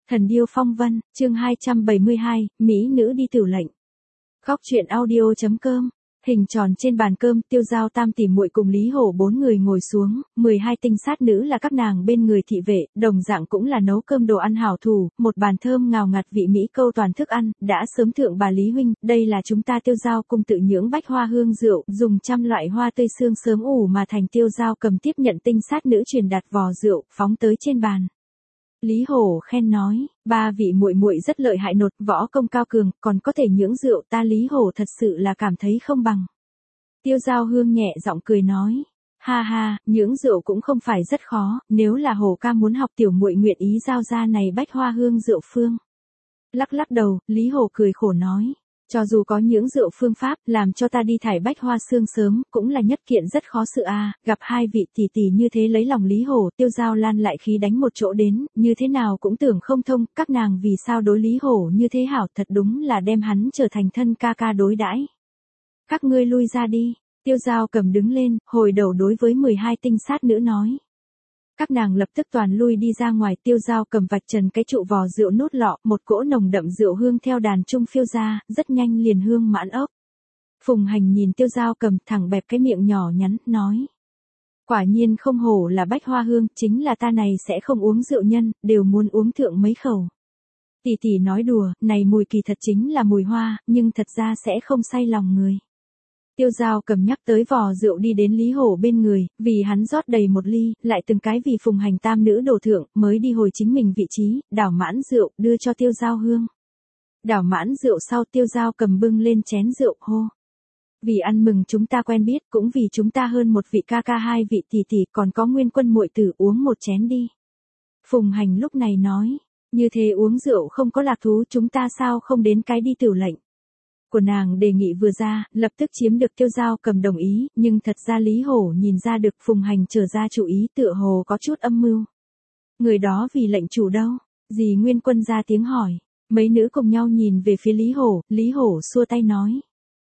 Thần điêu phong vân, chương 272, Mỹ nữ đi tửu lệnh. Góc truyện audio.com. Hình tròn trên bàn cơm, Tiêu Giao tam tỷ muội cùng Lý Hổ bốn người ngồi xuống, 12 tinh sát nữ là các nàng bên người thị vệ, đồng dạng cũng là nấu cơm đồ ăn hảo thủ, một bàn thơm ngào ngạt vị mỹ câu toàn thức ăn, đã sớm thượng bà Lý huynh, đây là chúng ta Tiêu Giao cùng tự nhưỡng bách hoa hương rượu, dùng trăm loại hoa tươi xương sớm ủ mà thành. Tiêu Giao cầm tiếp nhận tinh sát nữ truyền đặt vò rượu, phóng tới trên bàn. Lý Hổ khen nói, ba vị muội muội rất lợi hại, nột võ công cao cường, còn có thể nhưỡng rượu, ta Lý Hổ thật sự là cảm thấy không bằng. Tiêu Giao hương nhẹ giọng cười nói, ha ha, nhưỡng rượu cũng không phải rất khó, nếu là Hổ ca muốn học tiểu muội nguyện ý giao ra này bách hoa hương rượu phương. Lắc lắc đầu, Lý Hổ cười khổ nói, cho dù có nhưỡng rượu phương pháp, làm cho ta đi thải bách hoa xương sớm, cũng là nhất kiện rất khó sự a. Gặp hai vị tỷ tỷ như thế lấy lòng Lý Hổ, Tiêu Giao Lan lại khí đánh một chỗ đến, như thế nào cũng tưởng không thông, các nàng vì sao đối Lý Hổ như thế hảo, thật đúng là đem hắn trở thành thân ca ca đối đãi. Các ngươi lui ra đi. Tiêu Giao cầm đứng lên, hồi đầu đối với 12 tinh sát nữ nói. Các nàng lập tức toàn lui đi ra ngoài. Tiêu Giao cầm vạch trần cái trụ vò rượu nút lọ, một cỗ nồng đậm rượu hương theo đàn trung phiêu ra, rất nhanh liền hương mãn ốc. Phùng Hành nhìn Tiêu Giao cầm, thẳng bẹp cái miệng nhỏ nhắn, nói. Quả nhiên không hổ là bách hoa hương, chính là ta này sẽ không uống rượu nhân, đều muốn uống thượng mấy khẩu. Tỷ tỷ nói đùa, này mùi kỳ thật chính là mùi hoa, nhưng thật ra sẽ không say lòng người. Tiêu Giao cầm nhắc tới vò rượu đi đến Lý Hổ bên người, vì hắn rót đầy một ly, lại từng cái vì Phùng Hành tam nữ đổ thượng, mới đi hồi chính mình vị trí, đảo mãn rượu, đưa cho Tiêu Giao hương. Đảo mãn rượu sau, Tiêu Giao cầm bưng lên chén rượu, hô. Vì ăn mừng chúng ta quen biết, cũng vì chúng ta hơn một vị ca ca, hai vị tỷ tỷ, còn có Nguyên Quân muội tử, uống một chén đi. Phùng Hành lúc này nói, như thế uống rượu không có lạc thú, chúng ta sao không đến cái đi tửu lệnh. Của nàng đề nghị vừa ra, lập tức chiếm được Tiêu Giao cầm đồng ý, nhưng thật ra Lý Hổ nhìn ra được Phùng Hành trở ra chủ ý, tựa hồ có chút âm mưu. Người đó vì lệnh chủ đâu? Dì Nguyên Quân ra tiếng hỏi. Mấy nữ cùng nhau nhìn về phía Lý Hổ xua tay nói.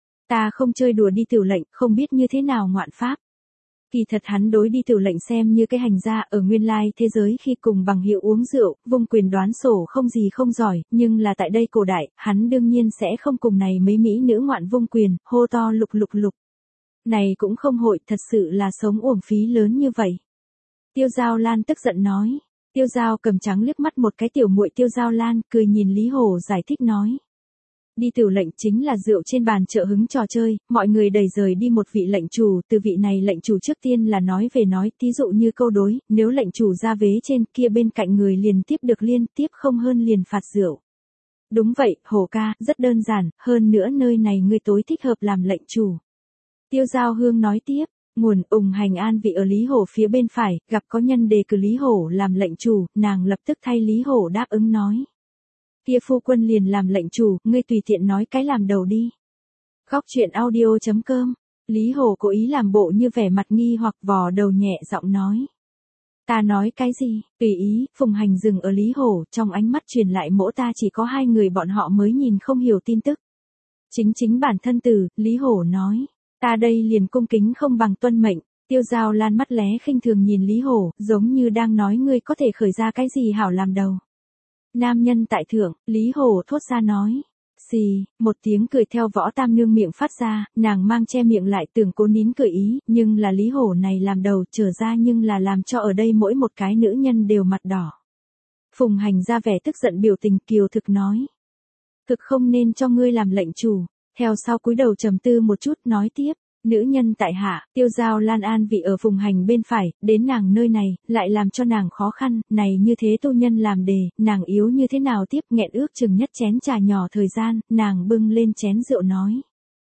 Ta không chơi đùa đi tửu lệnh, không biết như thế nào ngoạn pháp. Kỳ thật hắn đối đi tửu lệnh xem như cái hành gia ở nguyên lai thế giới khi cùng bằng hữu uống rượu, vung quyền đoán sổ không gì không giỏi, nhưng là tại đây cổ đại, hắn đương nhiên sẽ không cùng này mấy mỹ nữ ngoạn vung quyền, hô to lục lục lục. Này cũng không hội, thật sự là sống uổng phí lớn như vậy. Tiêu Giao Lan tức giận nói. Tiêu Giao cầm trắng liếc mắt một cái tiểu muội Tiêu Giao Lan, cười nhìn Lý Hổ giải thích nói. Đi tửu lệnh chính là rượu trên bàn trợ hứng trò chơi, mọi người đầy rời đi một vị lệnh chủ, từ vị này lệnh chủ trước tiên là nói về nói, thí dụ như câu đối, nếu lệnh chủ ra vế trên kia bên cạnh người liền tiếp được liên tiếp không hơn liền phạt rượu. Đúng vậy, Hổ ca, rất đơn giản, hơn nữa nơi này ngươi tối thích hợp làm lệnh chủ. Tiêu Giao Hương nói tiếp, nguồn Hành an vị ở Lý Hổ phía bên phải, gặp có nhân đề cử Lý Hổ làm lệnh chủ, nàng lập tức thay Lý Hổ đáp ứng nói. Kia phu quân liền làm lệnh chủ, ngươi tùy tiện nói cái làm đầu đi. Góc truyện audio.com. Lý Hổ cố ý làm bộ như vẻ mặt nghi hoặc, vò đầu nhẹ giọng nói. Ta nói cái gì? Tùy ý. Phùng Hành dừng ở Lý Hổ, trong ánh mắt truyền lại mỗ ta chỉ có hai người bọn họ mới nhìn không hiểu tin tức. Chính bản thân từ, Lý Hổ nói. Ta đây liền cung kính không bằng tuân mệnh. Tiêu Giao Lan mắt lé khinh thường nhìn Lý Hổ, giống như đang nói ngươi có thể khởi ra cái gì hảo làm đầu. Nam nhân tại thượng, Lý Hổ thốt ra nói. Xì, một tiếng cười theo Võ Tam Nương miệng phát ra, nàng mang che miệng lại tưởng cố nín cười ý, nhưng là Lý Hổ này làm đầu trở ra nhưng là làm cho ở đây mỗi một cái nữ nhân đều mặt đỏ. Phùng Hành ra vẻ tức giận biểu tình kiều thực nói. Thực không nên cho ngươi làm lệnh chủ, theo sau cúi đầu trầm tư một chút nói tiếp. Nữ nhân tại hạ, Tiêu Giao Lan an vị ở Phùng Hành bên phải, đến nàng nơi này, lại làm cho nàng khó khăn, này như thế tu nhân làm đề, nàng yếu như thế nào tiếp, nghẹn ước chừng nhất chén trà nhỏ thời gian, nàng bưng lên chén rượu nói.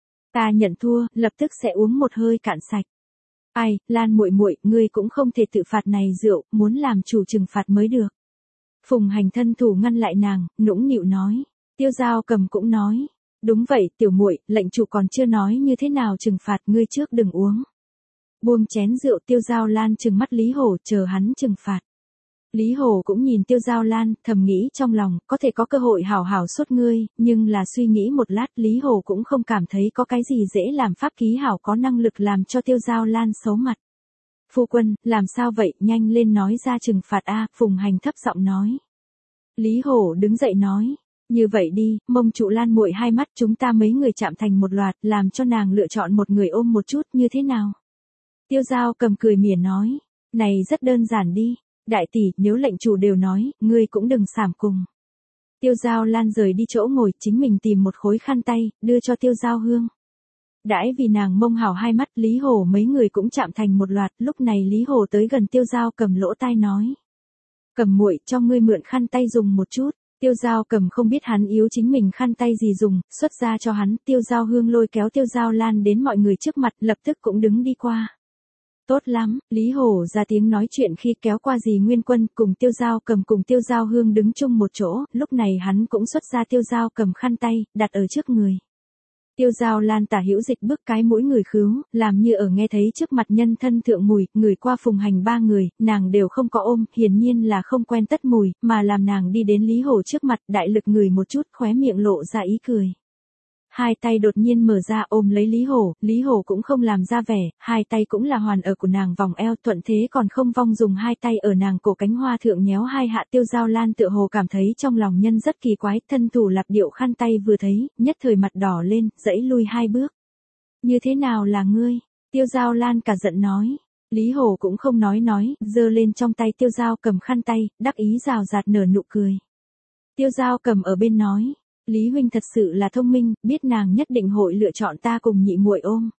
Ta nhận thua, lập tức sẽ uống một hơi cạn sạch. Ai, Lan muội muội, ngươi cũng không thể tự phạt này rượu, muốn làm chủ trừng phạt mới được. Phùng Hành thân thủ ngăn lại nàng, nũng nịu nói. Tiêu Giao cầm cũng nói. Đúng vậy, tiểu muội, lệnh chủ còn chưa nói như thế nào trừng phạt, ngươi trước đừng uống. Buông chén rượu, Tiêu Giao Lan trừng mắt Lý Hổ, chờ hắn trừng phạt. Lý Hổ cũng nhìn Tiêu Giao Lan, thầm nghĩ trong lòng, có thể có cơ hội hảo hảo suốt ngươi, nhưng là suy nghĩ một lát, Lý Hổ cũng không cảm thấy có cái gì dễ làm pháp ký hảo có năng lực làm cho Tiêu Giao Lan xấu mặt. Phu quân, làm sao vậy, nhanh lên nói ra trừng phạt a. Phùng Hành thấp giọng nói. Lý Hổ đứng dậy nói. Như vậy đi, Mông Trụ Lan muội hai mắt chúng ta mấy người chạm thành một loạt, làm cho nàng lựa chọn một người ôm một chút như thế nào? Tiêu Giao Cầm cười mỉa nói. Này rất đơn giản đi. Đại tỷ, nếu lệnh chủ đều nói, ngươi cũng đừng xảm cùng. Tiêu Giao Lan rời đi chỗ ngồi, chính mình tìm một khối khăn tay, đưa cho Tiêu Giao Hương. Đãi vì nàng mông hảo hai mắt, Lý Hổ mấy người cũng chạm thành một loạt, lúc này Lý Hổ tới gần Tiêu Giao Cầm lỗ tai nói. Cầm muội cho ngươi mượn khăn tay dùng một chút. Tiêu Giao Cầm không biết hắn yếu chính mình khăn tay gì dùng, xuất ra cho hắn, Tiêu Giao Hương lôi kéo Tiêu Giao Lan đến mọi người trước mặt, lập tức cũng đứng đi qua. Tốt lắm, Lý Hổ ra tiếng nói chuyện khi kéo qua dì Nguyên Quân cùng Tiêu Giao Cầm cùng Tiêu Giao Hương đứng chung một chỗ, lúc này hắn cũng xuất ra Tiêu Giao Cầm khăn tay, đặt ở trước người. Tiêu Giao Lan tả hữu dịch bước cái mũi người khứu, làm như ở nghe thấy trước mặt nhân thân thượng mùi, người qua Phùng Hành ba người, nàng đều không có ôm, hiển nhiên là không quen tất mùi, mà làm nàng đi đến Lý Hổ trước mặt, đại lực người một chút, khóe miệng lộ ra ý cười. Hai tay đột nhiên mở ra ôm lấy Lý Hổ cũng không làm ra vẻ, hai tay cũng là hoàn ở của nàng vòng eo, thuận thế còn không vong dùng hai tay ở nàng cổ cánh hoa thượng nhéo hai hạ. Tiêu Giao Lan tựa hồ cảm thấy trong lòng nhân rất kỳ quái, thân thủ lặp điệu khăn tay vừa thấy, nhất thời mặt đỏ lên, dãy lui hai bước. Như thế nào là ngươi? Tiêu Giao Lan cả giận nói. Lý Hổ cũng không nói, giơ lên trong tay Tiêu Giao Cầm khăn tay, đắc ý rào rạt nở nụ cười. Tiêu Giao Cầm ở bên nói. Lý huynh thật sự là thông minh, biết nàng nhất định hội lựa chọn ta cùng nhị muội ôm.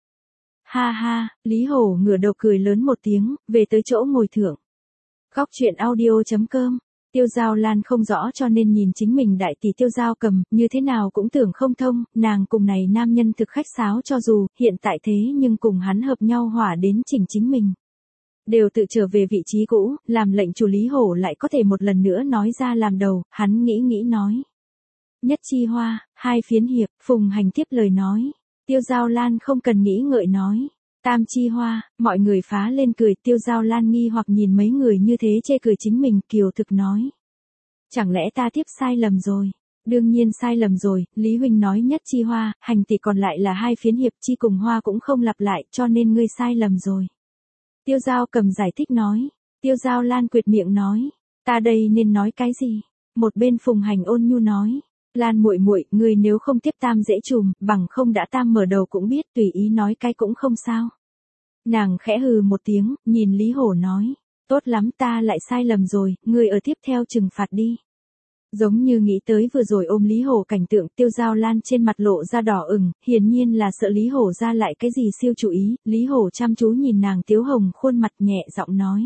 Ha ha, Lý Hổ ngửa đầu cười lớn một tiếng, về tới chỗ ngồi thượng. Góc truyện audio.com. Tiêu Giao Lan không rõ cho nên nhìn chính mình đại tỷ Tiêu Giao Cầm, như thế nào cũng tưởng không thông, nàng cùng này nam nhân thực khách sáo cho dù, hiện tại thế nhưng cùng hắn hợp nhau hỏa đến chỉnh chính mình. Đều tự trở về vị trí cũ, làm lệnh chủ Lý Hổ lại có thể một lần nữa nói ra làm đầu, hắn nghĩ nói. Nhất chi hoa, hai phiến hiệp, Phùng Hành tiếp lời nói. Tiêu Giao Lan không cần nghĩ ngợi nói. Tam chi hoa, mọi người phá lên cười. Tiêu Giao Lan nghi hoặc nhìn mấy người như thế chê cười chính mình, kiều thực nói. Chẳng lẽ ta tiếp sai lầm rồi? Đương nhiên sai lầm rồi, Lý huynh nói nhất chi hoa, Hành tỷ còn lại là hai phiến hiệp, chi cùng hoa cũng không lặp lại, cho nên ngươi sai lầm rồi. Tiêu Giao Cầm giải thích nói. Tiêu Giao Lan quyệt miệng nói. Ta đây nên nói cái gì? Một bên Phùng Hành ôn nhu nói. Lan muội muội, ngươi nếu không tiếp tam dễ trùm, bằng không đã tam mở đầu cũng biết, tùy ý nói cái cũng không sao. Nàng khẽ hừ một tiếng, nhìn Lý Hổ nói, tốt lắm ta lại sai lầm rồi, ngươi ở tiếp theo trừng phạt đi. Giống như nghĩ tới vừa rồi ôm Lý Hổ cảnh tượng, Tiêu Giao Lan trên mặt lộ ra đỏ ửng, hiển nhiên là sợ Lý Hổ ra lại cái gì siêu chú ý, Lý Hổ chăm chú nhìn nàng tiếu hồng khuôn mặt nhẹ giọng nói.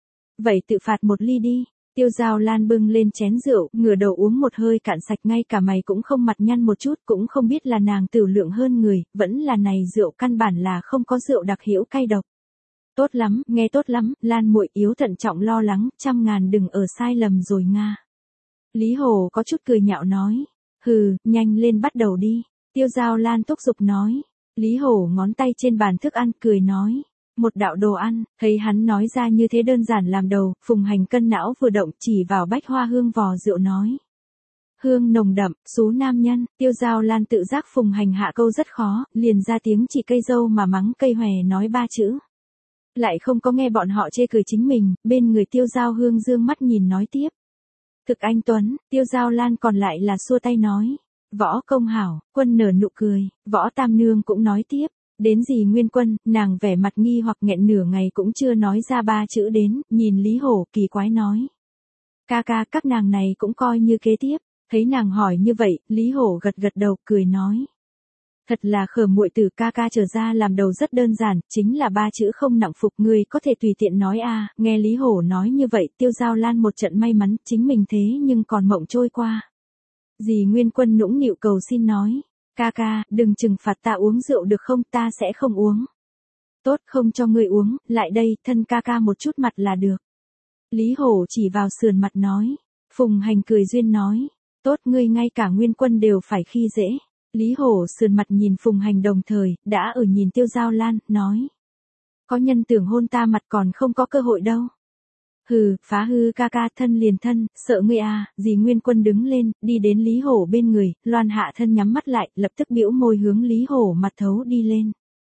Vậy tự phạt một ly đi. Tiêu Giao Lan bưng lên chén rượu, ngửa đầu uống một hơi cạn sạch, ngay cả mày cũng không mặt nhăn một chút, cũng không biết là nàng tửu lượng hơn người, vẫn là này rượu căn bản là không có rượu đặc hữu cay độc. Tốt lắm, nghe tốt lắm, Lan muội yếu thận trọng lo lắng, 100.000 đừng ở sai lầm rồi nga. Lý Hổ có chút cười nhạo nói, hừ, nhanh lên bắt đầu đi. Tiêu Giao Lan thúc giục nói. Lý Hổ ngón tay trên bàn thức ăn cười nói. Một đạo đồ ăn, thấy hắn nói ra như thế đơn giản làm đầu, Phùng Hành cân não vừa động chỉ vào bách hoa hương vò rượu nói. Hương nồng đậm, xú nam nhân. Tiêu Giao Lan tự giác Phùng Hành hạ câu rất khó, liền ra tiếng chỉ cây dâu mà mắng cây hòe nói 3 chữ. Lại không có nghe bọn họ chê cười chính mình, bên người Tiêu Giao Hương dương mắt nhìn nói tiếp. Thực anh tuấn, Tiêu Giao Lan còn lại là xua tay nói. Võ công hảo, quân nở nụ cười, Võ Tam Nương cũng nói tiếp. Đến dì Nguyên Quân, nàng vẻ mặt nghi hoặc nghẹn nửa ngày cũng chưa nói ra 3 chữ đến, nhìn Lý Hổ kỳ quái nói. Ca ca, các nàng này cũng coi như kế tiếp, thấy nàng hỏi như vậy, Lý Hổ gật gật đầu, cười nói. Thật là khờ muội tử, ca ca trở ra làm đầu rất đơn giản, chính là 3 chữ không nặng phục, người có thể tùy tiện nói a. Nghe Lý Hổ nói như vậy, Tiêu Giao Lan một trận may mắn, chính mình thế nhưng còn mộng trôi qua. Dì Nguyên Quân nũng nịu cầu xin nói. Ca ca, đừng trừng phạt ta uống rượu được không, ta sẽ không uống. Tốt, không cho ngươi uống, lại đây, thân ca ca một chút mặt là được. Lý Hổ chỉ vào sườn mặt nói. Phùng Hành cười duyên nói. Tốt, ngươi ngay cả Nguyên Quân đều phải khi dễ. Lý Hổ sườn mặt nhìn Phùng Hành đồng thời, đã ở nhìn Tiêu Giao Lan, nói. Có nhân tưởng hôn ta mặt còn không có cơ hội đâu. Hừ, phá hư ca ca, thân liền thân, sợ ngươi à. Dì Nguyên Quân đứng lên, đi đến Lý Hổ bên người, loan hạ thân nhắm mắt lại, lập tức bĩu môi hướng Lý Hổ mặt thấu đi lên.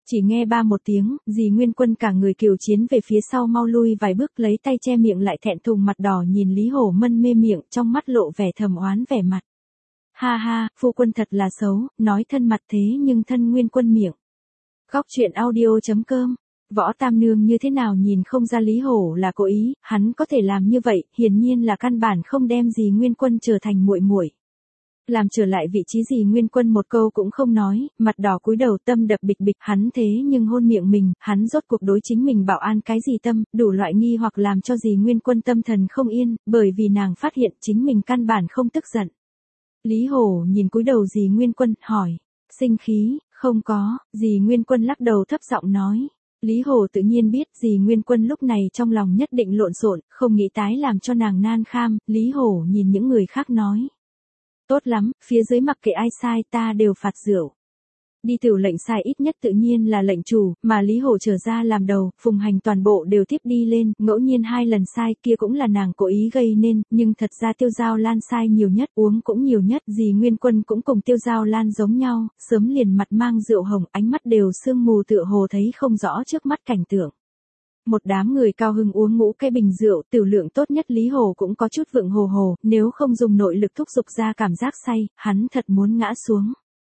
Chỉ nghe ba một tiếng, dì Nguyên Quân cả người kiều chiến về phía sau mau lui vài bước lấy tay che miệng lại thẹn thùng mặt đỏ nhìn Lý Hổ mân mê miệng trong mắt lộ vẻ thầm oán vẻ mặt. Ha ha, phu quân thật là xấu, nói thân mặt thế nhưng thân Nguyên Quân miệng. Góc truyện audio.com. Võ Tam Nương như thế nào nhìn không ra Lý Hổ là cố ý, hắn có thể làm như vậy, hiển nhiên là căn bản không đem dì Nguyên Quân trở thành muội muội. Làm trở lại vị trí dì Nguyên Quân một câu cũng không nói, mặt đỏ cúi đầu tâm đập bịch bịch, hắn thế nhưng hôn miệng mình, hắn rốt cuộc đối chính mình bảo an cái gì tâm, đủ loại nghi hoặc làm cho dì Nguyên Quân tâm thần không yên, bởi vì nàng phát hiện chính mình căn bản không tức giận. Lý Hổ nhìn cúi đầu dì Nguyên Quân, hỏi, sinh khí, không có, dì Nguyên Quân lắc đầu thấp giọng nói. Lý Hổ tự nhiên biết dì Nguyên Quân lúc này trong lòng nhất định lộn xộn, không nghĩ tái làm cho nàng nan kham, Lý Hổ nhìn những người khác nói. Tốt lắm, phía dưới mặc kệ ai sai ta đều phạt rượu. Đi tiểu lệnh sai ít nhất tự nhiên là lệnh chủ, mà Lý Hổ trở ra làm đầu, phùng hành toàn bộ đều tiếp đi lên, ngẫu nhiên 2 lần sai kia cũng là nàng cố ý gây nên, nhưng thật ra Tiêu Giao Lan sai nhiều nhất, uống cũng nhiều nhất, dì Nguyên Quân cũng cùng Tiêu Giao Lan giống nhau, sớm liền mặt mang rượu hồng, ánh mắt đều sương mù tựa hồ thấy không rõ trước mắt cảnh tượng. Một đám người cao hưng uống ngũ cái bình rượu, tiểu lượng tốt nhất Lý Hổ cũng có chút vượng hồ hồ, nếu không dùng nội lực thúc giục ra cảm giác say, hắn thật muốn ngã xuống.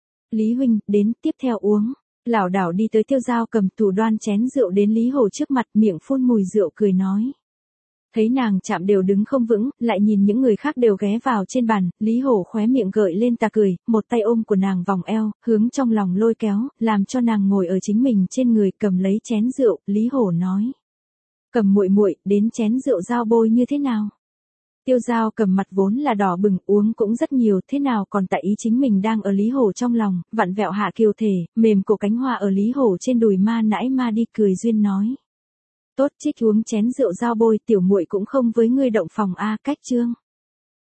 Lý huynh, đến, tiếp theo uống. Lảo đảo đi tới Tiêu Giao cầm tủ đoan chén rượu đến Lý Hổ trước mặt, miệng phun mùi rượu cười nói. Thấy nàng chạm đều đứng không vững, lại nhìn những người khác đều ghé vào trên bàn, Lý Hổ khóe miệng gợi lên tà cười, một tay ôm của nàng vòng eo, hướng trong lòng lôi kéo, làm cho nàng ngồi ở chính mình trên người, cầm lấy chén rượu, Lý Hổ nói. Cầm muội muội, đến chén rượu Giao bôi như thế nào? Tiêu Giao cầm mặt vốn là đỏ bừng, uống cũng rất nhiều, thế nào còn tại ý chính mình đang ở Lý Hổ trong lòng, vặn vẹo hạ kiều thể, mềm cổ cánh hoa ở Lý Hổ trên đùi ma nãi ma đi cười duyên nói. Tốt, trích uống chén rượu Giao bôi, tiểu muội cũng không với ngươi động phòng a, cách chương.